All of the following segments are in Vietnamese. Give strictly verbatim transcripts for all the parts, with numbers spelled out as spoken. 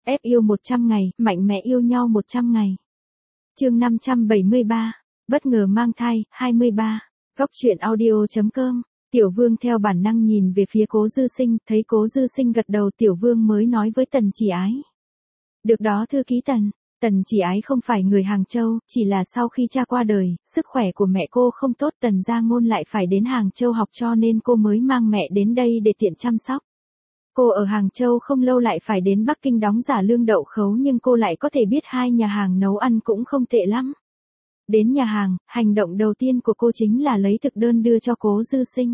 ép yêu một trăm ngày, mạnh mẽ yêu nhau một trăm ngày. Chương năm trăm bảy mươi ba, bất ngờ mang thai, hai mươi ba. Góc truyện audio chấm com. Tiểu Vương theo bản năng nhìn về phía Cố Dư Sinh, thấy Cố Dư Sinh gật đầu, Tiểu Vương mới nói với Tần Chỉ Ái. Được đó thư ký Tần. Tần Chỉ Ái không phải người Hàng Châu, chỉ là sau khi cha qua đời, sức khỏe của mẹ cô không tốt, Tần Gia Ngôn lại phải đến Hàng Châu học cho nên cô mới mang mẹ đến đây để tiện chăm sóc. Cô ở Hàng Châu không lâu lại phải đến Bắc Kinh đóng giả lương đậu khấu nhưng cô lại có thể biết hai nhà hàng nấu ăn cũng không tệ lắm. Đến nhà hàng, hành động đầu tiên của cô chính là lấy thực đơn đưa cho Cố Dư Sinh.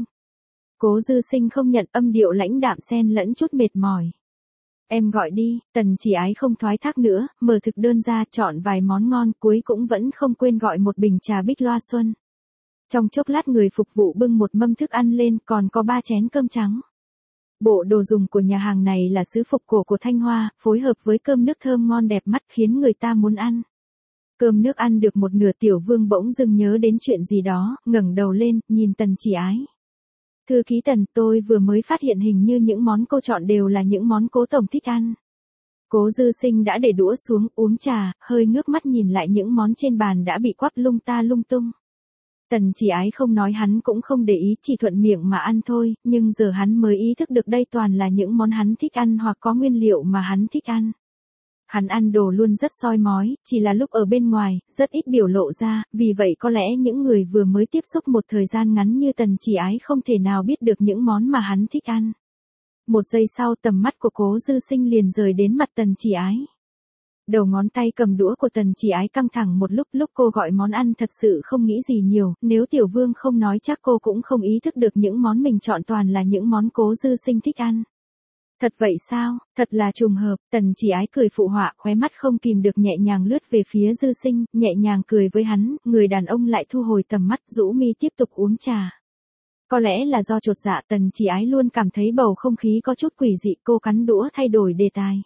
Cố Dư Sinh không nhận, âm điệu lãnh đạm xen lẫn chút mệt mỏi. Em gọi đi, Tần Chỉ Ái không thoái thác nữa, mở thực đơn ra chọn vài món ngon, cuối cũng vẫn không quên gọi một bình trà Bích Loa Xuân. Trong chốc lát người phục vụ bưng một mâm thức ăn lên, còn có ba chén cơm trắng. Bộ đồ dùng của nhà hàng này là sứ phục cổ của Thanh Hoa, phối hợp với cơm nước thơm ngon đẹp mắt khiến người ta muốn ăn. Cơm nước ăn được một nửa, Tiểu Vương bỗng dưng nhớ đến chuyện gì đó, ngẩng đầu lên, nhìn Tần Chỉ Ái. Thư ký Tần, tôi vừa mới phát hiện hình như những món cô chọn đều là những món Cố tổng thích ăn. Cố Dư Sinh đã để đũa xuống, uống trà, hơi ngước mắt nhìn lại những món trên bàn đã bị quắp lung ta lung tung. Tần Chỉ Ái không nói hắn cũng không để ý, chỉ thuận miệng mà ăn thôi, nhưng giờ hắn mới ý thức được đây toàn là những món hắn thích ăn hoặc có nguyên liệu mà hắn thích ăn. Hắn ăn đồ luôn rất soi mói, chỉ là lúc ở bên ngoài, rất ít biểu lộ ra, vì vậy có lẽ những người vừa mới tiếp xúc một thời gian ngắn như Tần Chỉ Ái không thể nào biết được những món mà hắn thích ăn. Một giây sau tầm mắt của Cố Dư Sinh liền rời đến mặt Tần Chỉ Ái. Đầu ngón tay cầm đũa của Tần Chỉ Ái căng thẳng một lúc, lúc cô gọi món ăn thật sự không nghĩ gì nhiều, nếu Tiểu Vương không nói chắc cô cũng không ý thức được những món mình chọn toàn là những món Cố Dư Sinh thích ăn. Thật vậy sao, thật là trùng hợp, Tần Chỉ Ái cười phụ họa, khóe mắt không kìm được nhẹ nhàng lướt về phía Dư Sinh, nhẹ nhàng cười với hắn, người đàn ông lại thu hồi tầm mắt, rũ mi tiếp tục uống trà. Có lẽ là do chột dạ, Tần Chỉ Ái luôn cảm thấy bầu không khí có chút quỷ dị, cô cắn đũa thay đổi đề tài.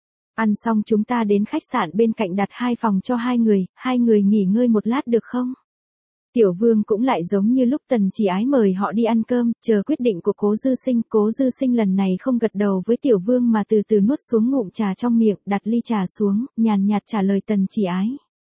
Ăn xong chúng ta đến khách sạn bên cạnh đặt hai phòng cho hai người, hai người nghỉ ngơi một lát được không? Tiểu Vương cũng lại giống như lúc Tần Chỉ Ái mời họ đi ăn cơm, chờ quyết định của Cố Dư Sinh. Cố Dư Sinh lần này không gật đầu với Tiểu Vương mà từ từ nuốt xuống ngụm trà trong miệng, đặt ly trà xuống, nhàn nhạt trả lời Tần Chỉ Ái.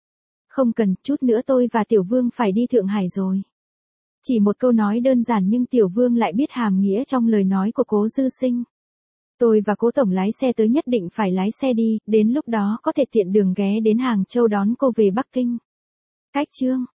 Không cần, chút nữa tôi và Tiểu Vương phải đi Thượng Hải rồi. Chỉ một câu nói đơn giản nhưng Tiểu Vương lại biết hàm nghĩa trong lời nói của Cố Dư Sinh. Tôi và Cố tổng lái xe tới, nhất định phải lái xe đi, đến lúc đó có thể tiện đường ghé đến Hàng Châu đón cô về Bắc Kinh. Cách chương